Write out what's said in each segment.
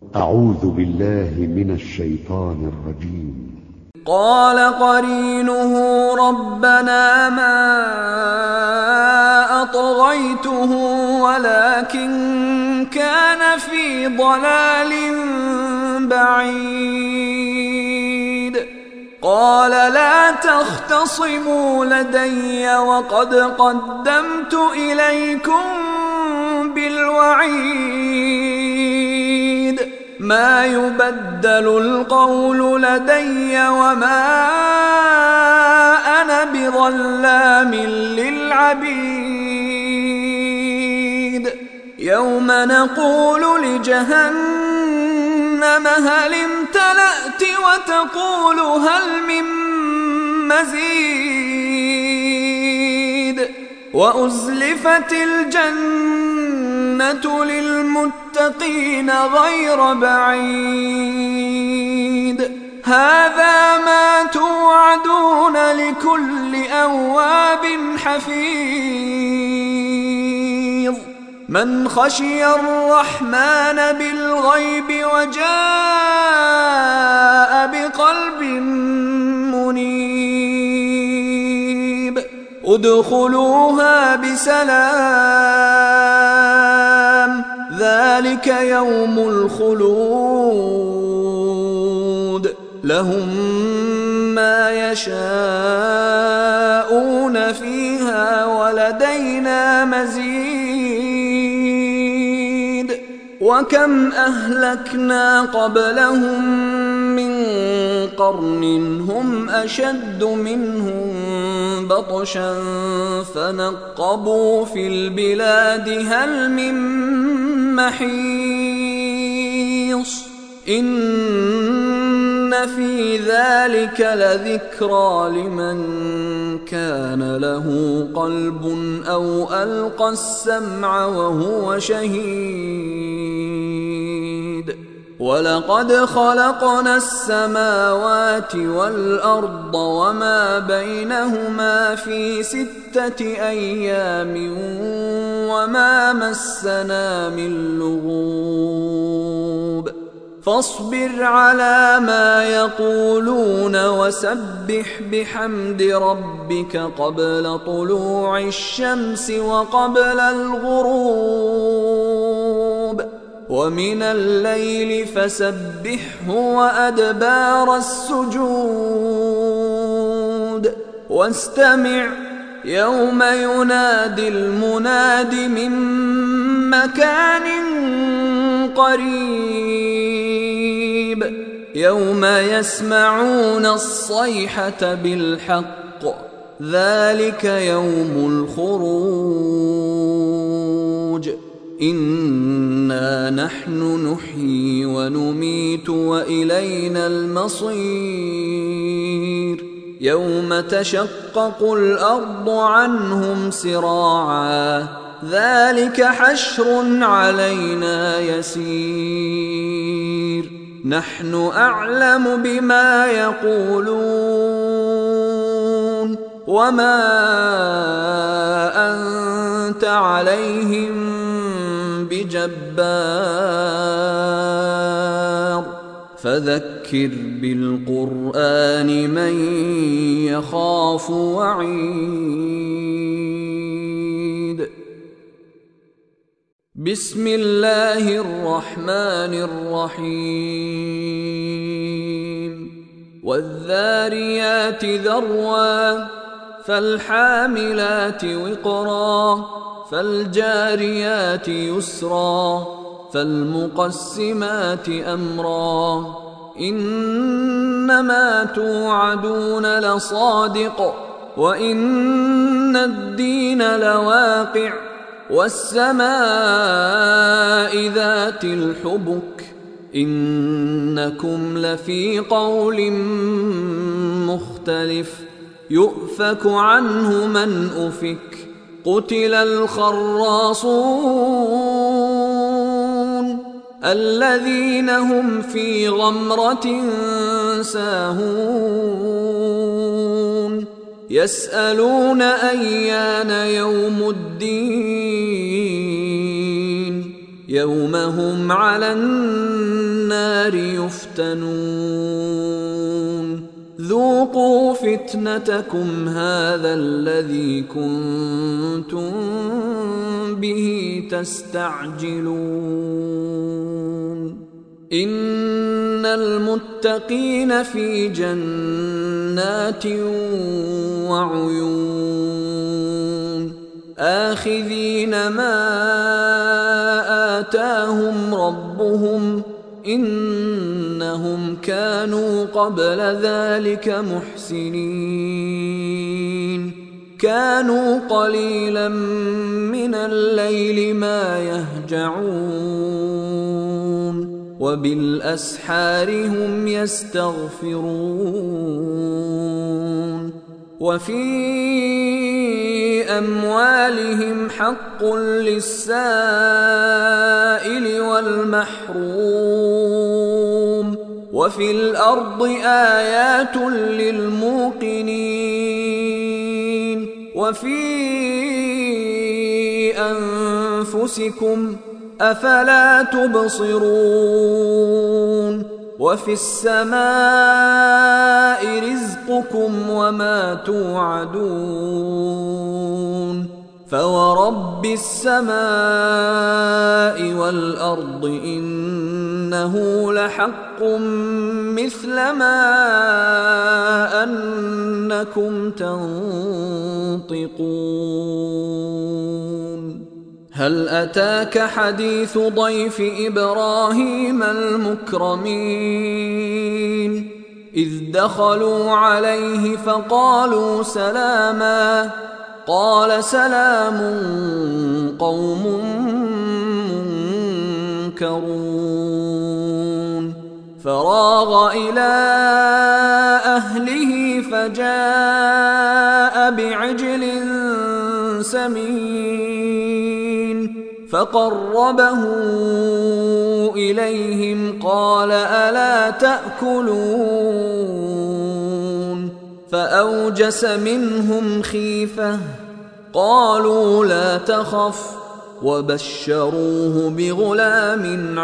أعوذ بالله من الشيطان الرجيم. قال قرينه ربنا ما أطغيته ولكن كان في ضلال بعيد. قال لا تختصموا لدي وقد قدمت إليكم بالوعيد. ما يبدل القول لدي وما أنا بظلام للعبيد. يوم نقول لجهنم هل امتلأت وتقول هل من مزيد. وأزلفت الجنة للمتقين غير بعيد. هذا ما توعدون لكل أواب حفيظ. من خشي الرحمن بالغيب وجاء بقلب منيب. ادخلوها بسلام ذلك يوم الخلود. لهم ما يشاءون فيها ولدينا مزيد. وكم أهلكنا قبلهم من قرن هم أشد منهم بطشا فنقبوا في البلاد هل من محيص. إن في ذلك لذكرى لمن كان له قلب أو ألقى السمع وهو شهيد. ولقد خلقنا السماوات والأرض وما بينهما في 6 أيام وما مسنا من لغوب. فاصبر على ما يقولون وسبح بحمد ربك قبل طلوع الشمس وقبل الغروب ومن الليل فسبحه وأدبار السجود. واستمع يوم ينادي المناد من مكان قريب. يوم يسمعون الصيحة بالحق ذلك يوم الخروج. إنا نحن نحيي ونميت وإلينا المصير. يوم تشقق الأرض عنهم سراعا ذلك حشر علينا يسير. نحن أعلم بما يقولون وما أنت عليهم بجبار. فذكر بالقرآن من يخاف وعيد. بسم الله الرحمن الرحيم. والذاريات ذروا فالحاملات وقرا فالجاريات يسرا فالمقسمات أمرا. إنما توعدون لصادق وإن الدين لواقع. والسماء ذات الحبك إنكم لفي قول مختلف. يؤفك عنه من أفك. قتل الخراصون الذين هم في غمرة ساهون. يسألون أيان يوم الدين يوم هم على النار يفتنون ذوقوا فتنتكم هذا الذي كنتم به تستعجلون إن المتقين في جنات وعيون آخذين ما آتاهم ربهم إنهم كانوا قبل ذلك محسنين كانوا قليلا من الليل ما يهجعون وبالأسحار هم يستغفرون وفي أموالهم حق للسائل والمحروم وفي الأرض آيات للموقنين وفي أنفسكم أفلا تبصرون وفي السماء رزقكم وما توعدون فورب السماء والأرض إنه لحق مثل ما أنكم تنطقون هل أتاك حديث ضيف إبراهيم المكرمين إذ دخلوا عليه فقالوا سلاما قال سلام قوم منكرون فراغ إلى أهله فجاء بعجل سمين فقربه إليهم قال ألا تأكلون فأوجس منهم خيفة قالوا لا تخف وبشروه بغلام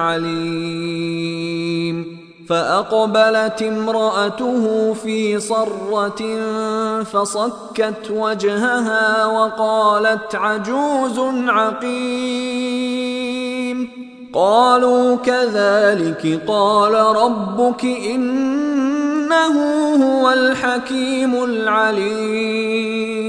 عليم فأقبلت امرأته في صرة فصكت وجهها وقالت عجوز عقيم قالوا كذلك قال ربك إنه هو الحكيم العليم